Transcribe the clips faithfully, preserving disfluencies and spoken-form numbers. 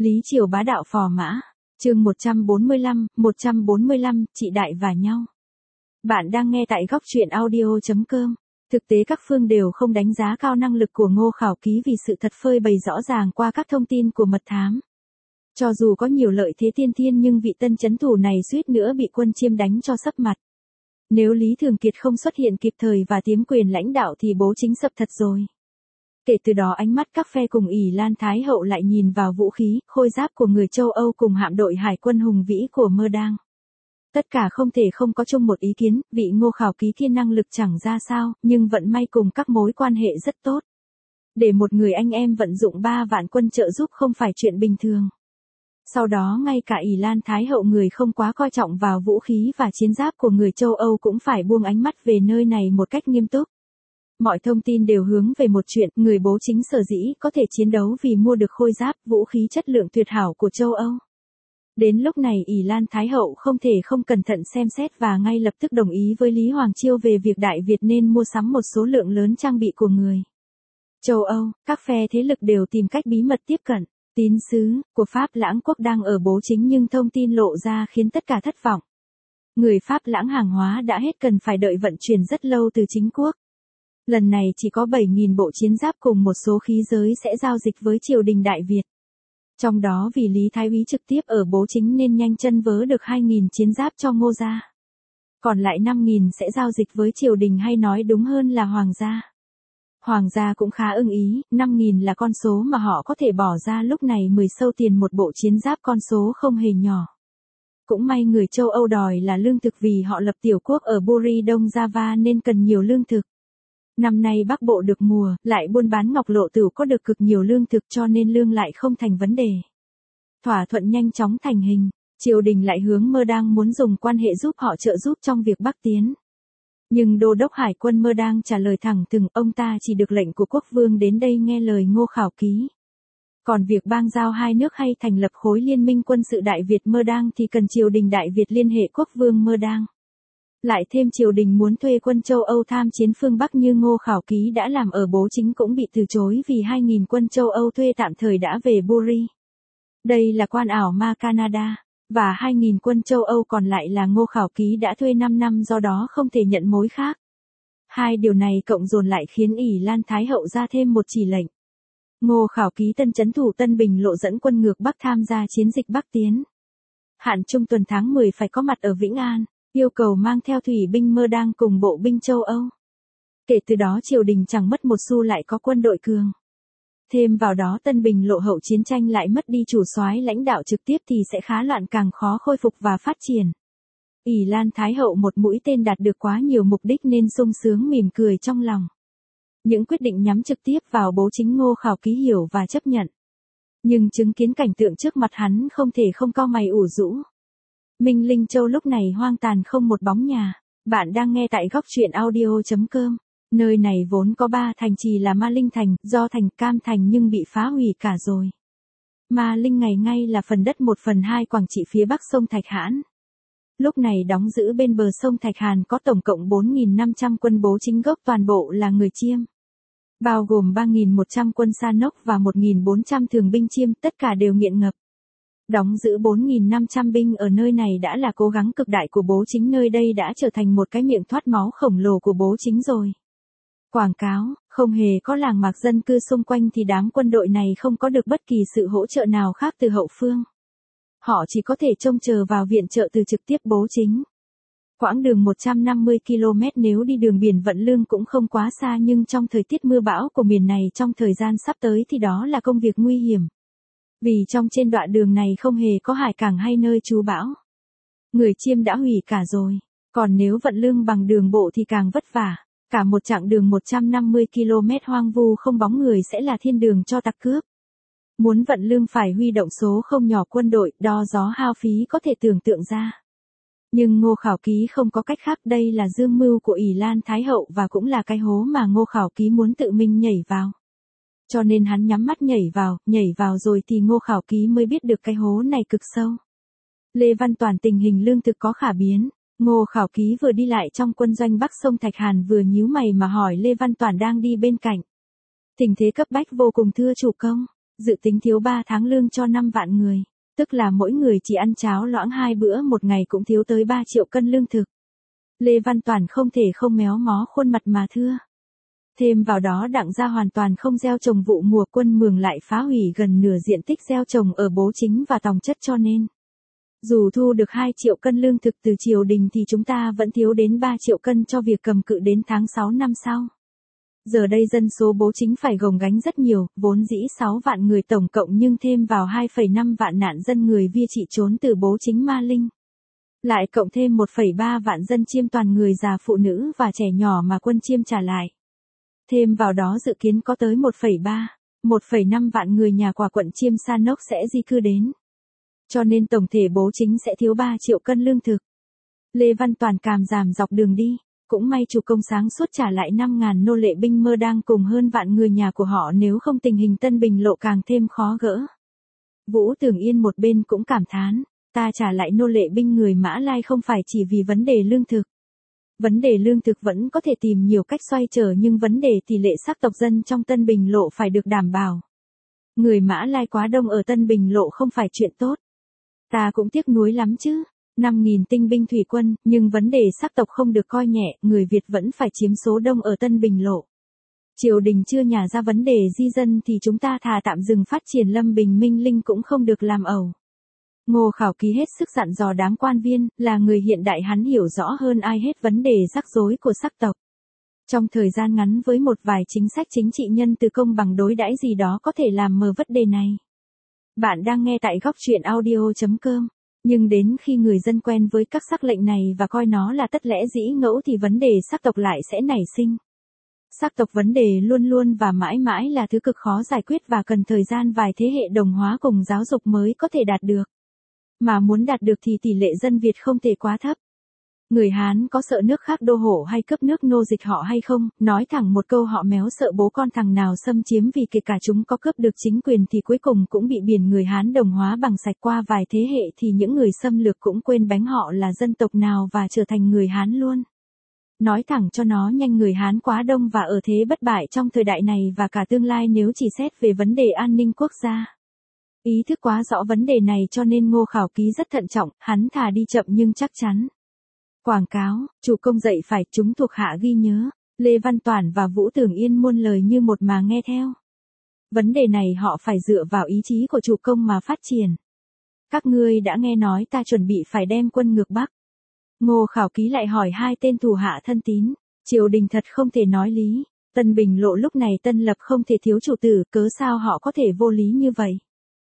Lý Triều bá đạo phò mã, chương một trăm bốn mươi lăm, một trăm bốn mươi lăm, chị đại và nhau. Bạn đang nghe tại góc truyện audio chấm com. Thực tế các phương đều không đánh giá cao năng lực của Ngô Khảo Ký vì sự thật phơi bày rõ ràng qua các thông tin của mật thám. Cho dù có nhiều lợi thế tiên thiên nhưng vị tân chấn thủ này suýt nữa bị quân Chiêm đánh cho sấp mặt. Nếu Lý Thường Kiệt không xuất hiện kịp thời và tiếm quyền lãnh đạo thì bố chính sập thật rồi. Kể từ đó ánh mắt các phe cùng ỷ Lan Thái Hậu lại nhìn vào vũ khí, khôi giáp của người châu Âu cùng hạm đội hải quân hùng vĩ của Mơ Đang. Tất cả không thể không có chung một ý kiến, vị Ngô Khảo Ký kia năng lực chẳng ra sao, nhưng vận may cùng các mối quan hệ rất tốt. Để một người anh em vận dụng ba vạn quân trợ giúp không phải chuyện bình thường. Sau đó ngay cả ỷ Lan Thái Hậu người không quá coi trọng vào vũ khí và chiến giáp của người châu Âu cũng phải buông ánh mắt về nơi này một cách nghiêm túc. Mọi thông tin đều hướng về một chuyện, người bố chính sở dĩ có thể chiến đấu vì mua được khôi giáp, vũ khí chất lượng tuyệt hảo của châu Âu. Đến lúc này ỷ Lan Thái Hậu không thể không cẩn thận xem xét và ngay lập tức đồng ý với Lý Hoàng Chiêu về việc Đại Việt nên mua sắm một số lượng lớn trang bị của người châu Âu. Các phe thế lực đều tìm cách bí mật tiếp cận. Tín sứ của Pháp Lãng quốc đang ở bố chính nhưng thông tin lộ ra khiến tất cả thất vọng. Người Pháp Lãng hàng hóa đã hết cần phải đợi vận chuyển rất lâu từ chính quốc. Lần này chỉ có bảy nghìn bộ chiến giáp cùng một số khí giới sẽ giao dịch với triều đình Đại Việt. Trong đó vì Lý Thái Úy trực tiếp ở bố chính nên nhanh chân vớ được hai nghìn chiến giáp cho Ngô gia. Còn lại năm nghìn sẽ giao dịch với triều đình hay nói đúng hơn là Hoàng gia. Hoàng gia cũng khá ưng ý, năm nghìn là con số mà họ có thể bỏ ra lúc này mười sâu tiền một bộ chiến giáp, con số không hề nhỏ. Cũng may người châu Âu đòi là lương thực vì họ lập tiểu quốc ở Buri Đông Java nên cần nhiều lương thực. Năm nay Bắc Bộ được mùa, lại buôn bán ngọc lộ tửu có được cực nhiều lương thực cho nên lương lại không thành vấn đề. Thỏa thuận nhanh chóng thành hình, triều đình lại hướng Mơ Đang muốn dùng quan hệ giúp họ trợ giúp trong việc Bắc tiến. Nhưng đô đốc hải quân Mơ Đang trả lời thẳng thừng, ông ta chỉ được lệnh của quốc vương đến đây nghe lời Ngô Khảo Ký. Còn việc bang giao hai nước hay thành lập khối liên minh quân sự Đại Việt Mơ Đang thì cần triều đình Đại Việt liên hệ quốc vương Mơ Đang. Lại thêm triều đình muốn thuê quân châu Âu tham chiến phương Bắc như Ngô Khảo Ký đã làm ở bố chính cũng bị từ chối vì hai nghìn quân châu Âu thuê tạm thời đã về Buri. Đây là quan ảo ma Canada, và hai nghìn quân châu Âu còn lại là Ngô Khảo Ký đã thuê năm năm do đó không thể nhận mối khác. Hai điều này cộng dồn lại khiến ỷ Lan Thái Hậu ra thêm một chỉ lệnh. Ngô Khảo Ký tân chấn thủ Tân Bình Lộ dẫn quân ngược Bắc tham gia chiến dịch Bắc tiến. Hạn trung tuần tháng mười phải có mặt ở Vĩnh An. Yêu cầu mang theo thủy binh Mơ Đang cùng bộ binh châu Âu. Kể từ đó triều đình chẳng mất một xu lại có quân đội cường. Thêm vào đó Tân Bình Lộ hậu chiến tranh lại mất đi chủ soái lãnh đạo trực tiếp thì sẽ khá loạn càng khó khôi phục và phát triển. ỷ Lan Thái Hậu một mũi tên đạt được quá nhiều mục đích nên sung sướng mỉm cười trong lòng. Những quyết định nhắm trực tiếp vào bố chính Ngô Khảo Ký hiểu và chấp nhận. Nhưng chứng kiến cảnh tượng trước mặt hắn không thể không cau mày ủ rũ. Minh Linh Châu lúc này hoang tàn không một bóng nhà. Bạn đang nghe tại góc truyện audio chấm com. Nơi này vốn có ba thành trì là Ma Linh Thành, Do Thành, Cam Thành nhưng bị phá hủy cả rồi. Ma Linh ngày ngay là phần đất một phần hai Quảng Trị phía bắc sông Thạch Hãn. Lúc này đóng giữ bên bờ sông Thạch Hàn có tổng cộng bốn nghìn năm trăm quân bố chính gốc toàn bộ là người Chiêm. Bao gồm ba nghìn một trăm quân Sa Nốc và một nghìn bốn trăm thường binh Chiêm, tất cả đều nghiện ngập. Đóng giữ bốn nghìn năm trăm binh ở nơi này đã là cố gắng cực đại của bố chính, nơi đây đã trở thành một cái miệng thoát máu khổng lồ của bố chính rồi. Quảng cáo, không hề có làng mạc dân cư xung quanh thì đám quân đội này không có được bất kỳ sự hỗ trợ nào khác từ hậu phương. Họ chỉ có thể trông chờ vào viện trợ từ trực tiếp bố chính. Quãng đường một trăm năm mươi ki lô mét nếu đi đường biển vận lương cũng không quá xa nhưng trong thời tiết mưa bão của miền này trong thời gian sắp tới thì đó là công việc nguy hiểm. Vì trong trên đoạn đường này không hề có hải cảng hay nơi trú bão. Người Chiêm đã hủy cả rồi, còn nếu vận lương bằng đường bộ thì càng vất vả. Cả một chặng đường một trăm năm mươi ki lô mét hoang vu không bóng người sẽ là thiên đường cho tặc cướp. Muốn vận lương phải huy động số không nhỏ quân đội, đo gió hao phí có thể tưởng tượng ra. Nhưng Ngô Khảo Ký không có cách khác, đây là dương mưu của ỷ Lan Thái Hậu và cũng là cái hố mà Ngô Khảo Ký muốn tự mình nhảy vào. Cho nên hắn nhắm mắt nhảy vào, nhảy vào rồi thì Ngô Khảo Ký mới biết được cái hố này cực sâu. Lê Văn Toản tình hình lương thực có khả biến. Ngô Khảo Ký vừa đi lại trong quân doanh Bắc sông Thạch Hàn vừa nhíu mày mà hỏi Lê Văn Toản đang đi bên cạnh. Tình thế cấp bách vô cùng thưa chủ công. dự tính thiếu ba tháng lương cho năm vạn người, tức là mỗi người chỉ ăn cháo loãng hai bữa một ngày cũng thiếu tới ba triệu cân lương thực. Lê Văn Toàn không thể không méo mó khuôn mặt mà thưa. Thêm vào đó Đặng gia hoàn toàn không gieo trồng vụ mùa, Quân Mường lại phá hủy gần nửa diện tích gieo trồng ở Bố Chính và Tòng Chất, cho nên dù thu được hai triệu cân lương thực từ triều đình thì chúng ta vẫn thiếu đến ba triệu cân cho việc cầm cự đến tháng sáu năm sau. Giờ đây dân số Bố Chính phải gồng gánh rất nhiều, vốn dĩ sáu vạn người tổng cộng nhưng thêm vào hai phẩy năm vạn nạn dân người Việt trị trốn từ Bố Chính Ma Linh. Lại cộng thêm một phẩy ba vạn dân Chiêm toàn người già phụ nữ và trẻ nhỏ mà quân Chiêm trả lại. Thêm vào đó dự kiến có tới một phẩy ba, một phẩy năm vạn người nhà quả quận Chiêm Sa Nốc sẽ di cư đến. Cho nên tổng thể Bố Chính sẽ thiếu ba triệu cân lương thực. Lê Văn Toàn cảm giảm dọc đường đi, cũng may chủ công sáng suốt trả lại năm ngàn nô lệ binh mơ đang cùng hơn vạn người nhà của họ, nếu không tình hình Tân Bình Lộ càng thêm khó gỡ. Vũ Tường Yên một bên cũng cảm thán, ta trả lại nô lệ binh người Mã Lai không phải chỉ vì vấn đề lương thực. Vấn đề lương thực vẫn có thể tìm nhiều cách xoay trở, nhưng vấn đề tỷ lệ sắc tộc dân trong Tân Bình Lộ phải được đảm bảo. Người Mã Lai quá đông ở Tân Bình Lộ không phải chuyện tốt. Ta cũng tiếc nuối lắm chứ. năm nghìn tinh binh thủy quân, nhưng vấn đề sắc tộc không được coi nhẹ, người Việt vẫn phải chiếm số đông ở Tân Bình Lộ. Triều đình chưa nhả ra vấn đề di dân thì chúng ta thà tạm dừng phát triển Lâm Bình Minh Linh cũng không được làm ẩu. Ngô Khảo Ký hết sức dặn dò đám quan viên, là người hiện đại hắn hiểu rõ hơn ai hết vấn đề rắc rối của sắc tộc. Trong thời gian ngắn với một vài chính sách chính trị nhân từ công bằng đối đãi gì đó có thể làm mờ vấn đề này. Bạn đang nghe tại góc truyện audio chấm com. Nhưng đến khi người dân quen với các sắc lệnh này và coi nó là tất lẽ dĩ ngẫu thì vấn đề sắc tộc lại sẽ nảy sinh. Sắc tộc vấn đề luôn luôn và mãi mãi là thứ cực khó giải quyết và cần thời gian vài thế hệ đồng hóa cùng giáo dục mới có thể đạt được. Mà muốn đạt được thì tỷ lệ dân Việt không thể quá thấp. Người Hán có sợ nước khác đô hộ hay cướp nước nô dịch họ hay không? Nói thẳng một câu, họ méo sợ bố con thằng nào xâm chiếm, vì kể cả chúng có cướp được chính quyền thì cuối cùng cũng bị biển người Hán đồng hóa bằng sạch. Qua vài thế hệ thì những người xâm lược cũng quên bánh họ là dân tộc nào và trở thành người Hán luôn. Nói thẳng cho nó nhanh, người Hán quá đông và ở thế bất bại trong thời đại này và cả tương lai nếu chỉ xét về vấn đề an ninh quốc gia. Ý thức quá rõ vấn đề này cho nên Ngô Khảo Ký rất thận trọng, hắn thà đi chậm nhưng chắc chắn. Quảng cáo, chủ công dạy phải, chúng thuộc hạ ghi nhớ. Lê Văn Toản và Vũ Tường Yên muôn lời như một mà nghe theo. Vấn đề này họ phải dựa vào ý chí của chủ công mà phát triển. Các ngươi đã nghe nói ta chuẩn bị phải đem quân ngược Bắc. Ngô Khảo Ký lại hỏi hai tên thủ hạ thân tín. Triều đình thật không thể nói lý. Tân Bình Lộ lúc này Tân Lập không thể thiếu chủ tử, cớ sao họ có thể vô lý như vậy?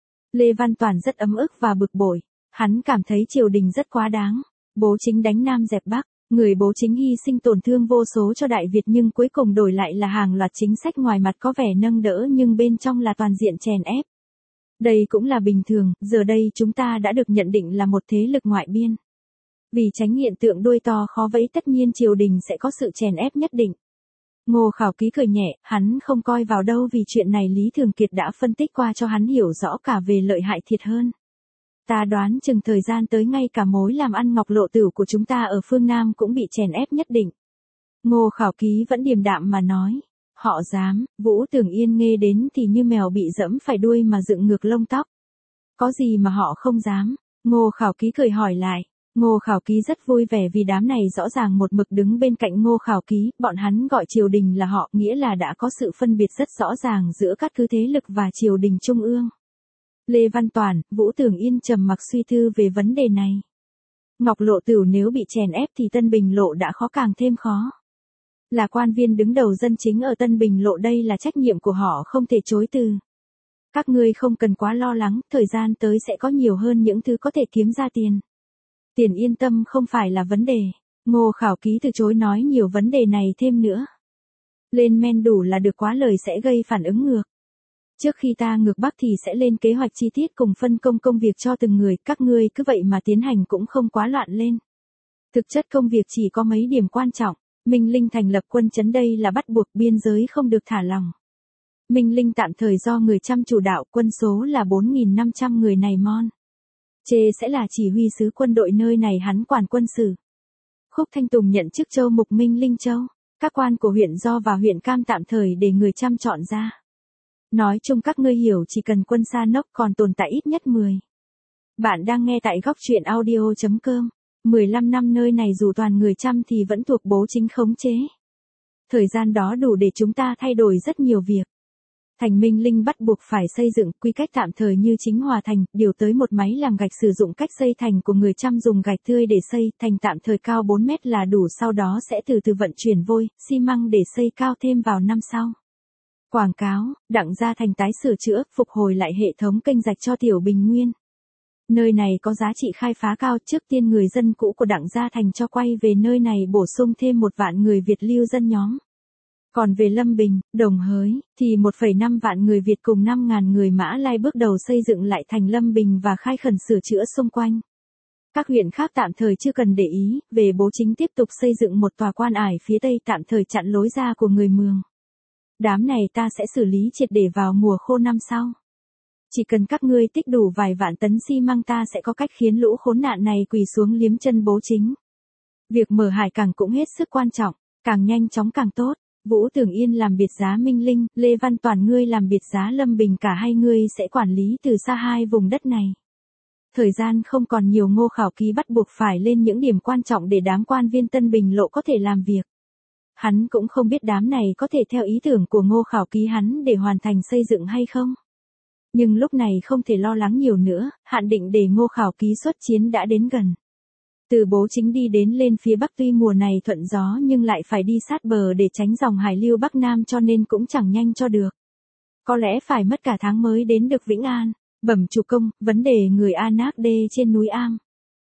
Lê Văn Toàn rất ấm ức và bực bội. Hắn cảm thấy triều đình rất quá đáng. Bố Chính đánh Nam dẹp Bắc, người Bố Chính hy sinh tổn thương vô số cho Đại Việt nhưng cuối cùng đổi lại là hàng loạt chính sách ngoài mặt có vẻ nâng đỡ nhưng bên trong là toàn diện chèn ép. Đây cũng là bình thường, giờ đây chúng ta đã được nhận định là một thế lực ngoại biên. Vì tránh hiện tượng đuôi to khó vẫy, tất nhiên triều đình sẽ có sự chèn ép nhất định. Ngô Khảo Ký cười nhẹ, hắn không coi vào đâu vì chuyện này Lý Thường Kiệt đã phân tích qua cho hắn hiểu rõ cả về lợi hại thiệt hơn. Ta đoán chừng thời gian tới ngay cả mối làm ăn Ngọc Lộ Tửu của chúng ta ở phương Nam cũng bị chèn ép nhất định. Ngô Khảo Ký vẫn điềm đạm mà nói. Họ dám, Vũ Tường Yên nghe đến thì như mèo bị dẫm phải đuôi mà dựng ngược lông tóc. Có gì mà họ không dám? Ngô Khảo Ký cười hỏi lại. Ngô Khảo Ký rất vui vẻ vì đám này rõ ràng một mực đứng bên cạnh Ngô Khảo Ký, bọn hắn gọi triều đình là họ, nghĩa là đã có sự phân biệt rất rõ ràng giữa các cứ thế lực và triều đình trung ương. Lê Văn Toản, Vũ Tường Yên trầm mặc suy tư về vấn đề này. Ngọc Lộ Tửu nếu bị chèn ép thì Tân Bình Lộ đã khó càng thêm khó. Là quan viên đứng đầu dân chính ở Tân Bình Lộ, đây là trách nhiệm của họ không thể chối từ. Các ngươi không cần quá lo lắng, thời gian tới sẽ có nhiều hơn những thứ có thể kiếm ra tiền. Tiền yên tâm không phải là vấn đề. Ngô Khảo Ký từ chối nói nhiều vấn đề này thêm nữa. Lên men đủ là được, quá lời sẽ gây phản ứng ngược. Trước khi ta ngược Bắc thì sẽ lên kế hoạch chi tiết cùng phân công công việc cho từng người, các ngươi cứ vậy mà tiến hành cũng không quá loạn lên. Thực chất công việc chỉ có mấy điểm quan trọng. Minh Linh thành lập quân trấn đây là bắt buộc, biên giới không được thả lỏng. Minh Linh tạm thời do người Chăm chủ đạo, quân số là bốn nghìn năm trăm người này mon. Chê sẽ là chỉ huy sứ quân đội nơi này, hắn quản quân sự. Khúc Thanh Tùng nhận chức châu mục Minh Linh Châu. Các quan của huyện Do và huyện Cam tạm thời để người Chăm chọn ra. Nói chung các ngươi hiểu chỉ cần quân Sa Nốc còn tồn tại ít nhất mười. Bạn đang nghe tại góc truyện audio.com. mười lăm năm nơi này dù toàn người Chăm thì vẫn thuộc Bố Chính khống chế. Thời gian đó đủ để chúng ta thay đổi rất nhiều việc. Thành Minh Linh bắt buộc phải xây dựng quy cách tạm thời như chính hòa thành, điều tới một máy làm gạch sử dụng cách xây thành của người Chăm dùng gạch tươi để xây, thành tạm thời cao bốn mét là đủ, sau đó sẽ từ từ vận chuyển vôi, xi măng để xây cao thêm vào năm sau. Quảng cáo, Đặng Gia Thành tái sửa chữa, phục hồi lại hệ thống kênh rạch cho Tiểu Bình Nguyên. Nơi này có giá trị khai phá cao, trước tiên người dân cũ của Đặng Gia Thành cho quay về nơi này bổ sung thêm một vạn người Việt lưu dân nhóm. Còn về Lâm Bình, Đồng Hới, thì một phẩy năm vạn người Việt cùng năm nghìn người Mã Lai bước đầu xây dựng lại thành Lâm Bình và khai khẩn sửa chữa xung quanh. Các huyện khác tạm thời chưa cần để ý, về Bố Chính tiếp tục xây dựng một tòa quan ải phía tây tạm thời chặn lối ra của người Mường. Đám này ta sẽ xử lý triệt để vào mùa khô năm sau. Chỉ cần các ngươi tích đủ vài vạn tấn xi măng ta sẽ có cách khiến lũ khốn nạn này quỳ xuống liếm chân Bố Chính. Việc mở hải cảng cũng hết sức quan trọng, càng nhanh chóng càng tốt. Vũ Tường Yên làm biệt giá Minh Linh, Lê Văn Toàn ngươi làm biệt giá Lâm Bình, cả hai ngươi sẽ quản lý từ xa hai vùng đất này. Thời gian không còn nhiều, Ngô Khảo Ký bắt buộc phải lên những điểm quan trọng để đám quan viên Tân Bình Lộ có thể làm việc. Hắn cũng không biết đám này có thể theo ý tưởng của Ngô Khảo Ký hắn để hoàn thành xây dựng hay không. Nhưng lúc này không thể lo lắng nhiều nữa, hạn định để Ngô Khảo Ký xuất chiến đã đến gần. Từ Bố Chính đi đến lên phía Bắc tuy mùa này thuận gió nhưng lại phải đi sát bờ để tránh dòng hải lưu Bắc Nam cho nên cũng chẳng nhanh cho được. Có lẽ phải mất cả tháng mới đến được Vĩnh An. Bẩm chủ công, vấn đề người Anak Đê trên núi Am.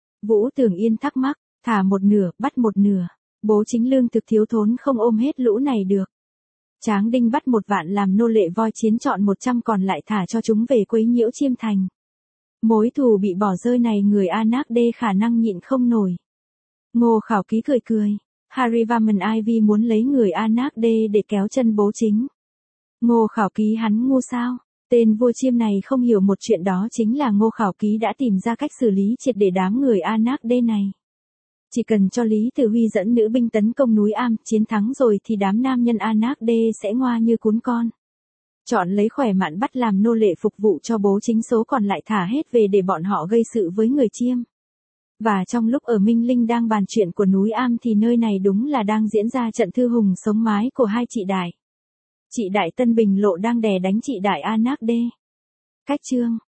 Vũ Tường Yên thắc mắc, thả một nửa, bắt một nửa. Bố Chính lương thực thiếu thốn không ôm hết lũ này được. Tráng Đinh bắt một vạn làm nô lệ voi chiến, chọn một trăm còn lại thả cho chúng về quấy nhiễu Chiêm Thành. Mối thù bị bỏ rơi này người Anak Đê khả năng nhịn không nổi. Ngô Khảo Ký cười cười. Harivaman Ivy muốn lấy người Anak Đê để kéo chân Bố Chính. Ngô Khảo Ký hắn ngu sao? Tên vua Chiêm này không hiểu một chuyện, đó chính là Ngô Khảo Ký đã tìm ra cách xử lý triệt để đám người Anak Đê này. Chỉ cần cho Lý Tử Huy dẫn nữ binh tấn công núi Am, chiến thắng rồi thì đám nam nhân Anak Đê sẽ ngoa như cún con. Chọn lấy khỏe mạnh bắt làm nô lệ phục vụ cho Bố Chính, số còn lại thả hết về để bọn họ gây sự với người Chiêm. Và trong lúc ở Minh Linh đang bàn chuyện của núi Am thì nơi này đúng là đang diễn ra trận thư hùng sống mái của hai chị đại. Chị đại Tân Bình Lộ đang đè đánh chị đại Anak Đê. Cách chương